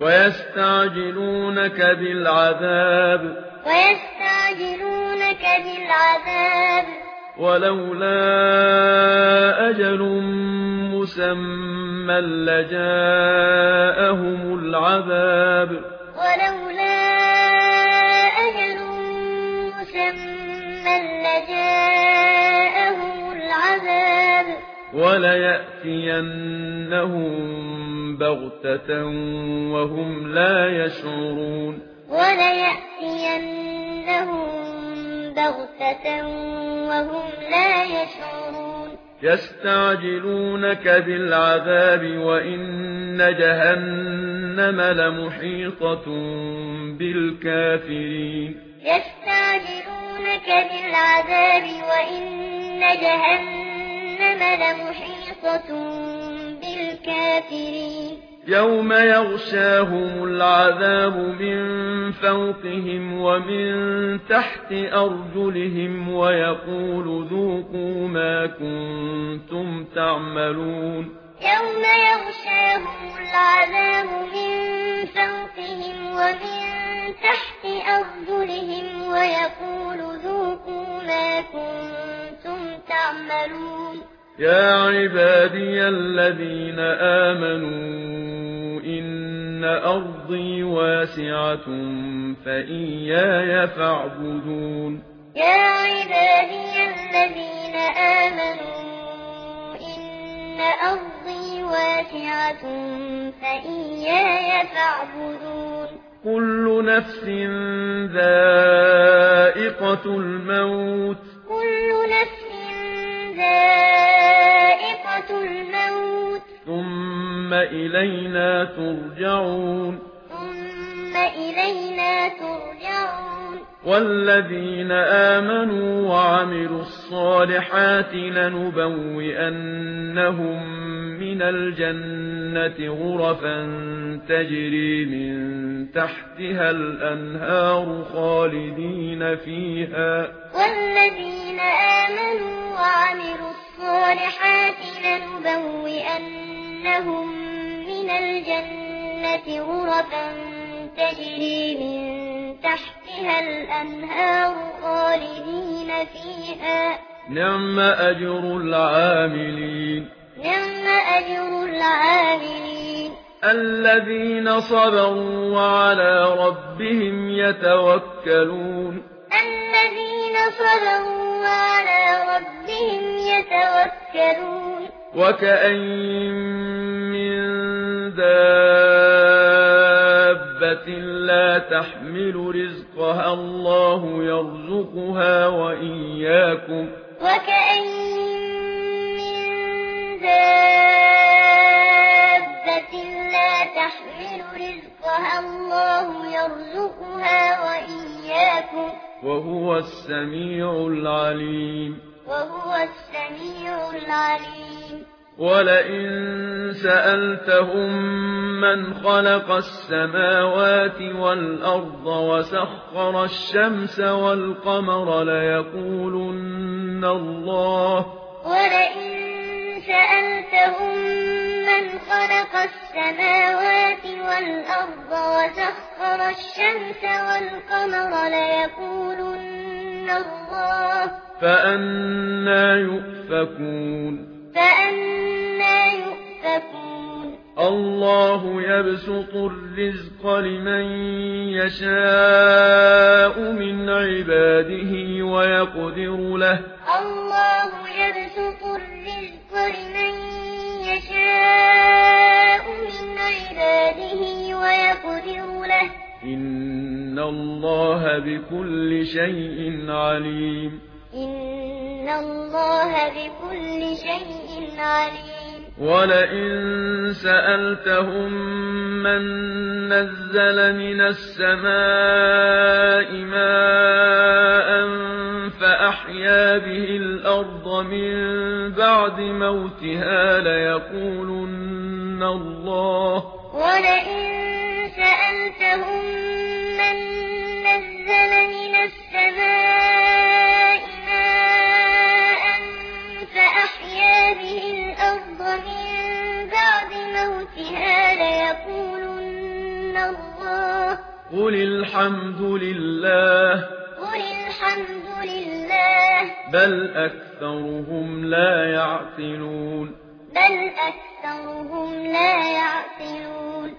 ويستعجلونك بالعذاب ولولا أجل مسمى لجاءهم العذاب وليأتينهم بغتة وهم لا يشعرون يستعجلونك بالعذاب وإن جهنم لمحيطة بالكافرين يوم يغشاهم العذاب من فوقهم ومن تحت أرجلهم ويقول ذوقوا ما كنتم تعملون يا عبادي الذين آمنوا إن أرضي واسعة فإياي فاعبدون كل نفس ذائقة الموت ثم إلينا ترجعون والذين آمنوا وعملوا الصالحات لنبوئنهم من الجنة غرفا تجري من تحتها الأنهار خالدين فيها تجري من تحتها الأنهار خالدين فيها نعم أجر العاملين الذين صبروا وعلى ربهم يتوكلون وكأين من دابة لا تحمل رزقها الله يرزقها وإياكم وهو السميع العليم ولئن سألتهم من خلق السماوات والأرض وسخر الشمس والقمر ليقولن الله فأنى يؤفكون الله يبسط الرزق لمن يشاء من عباده ويقدر له إن الله بكل شيء عليم ولئن سألتهم من نزل من السماء ماء فأحيا به الأرض من بعد موتها ليقولن الله الله قل الحمد لله قل الحمد لله بل أكثرهم لا يعقلون بل أكثرهم لا يعقلون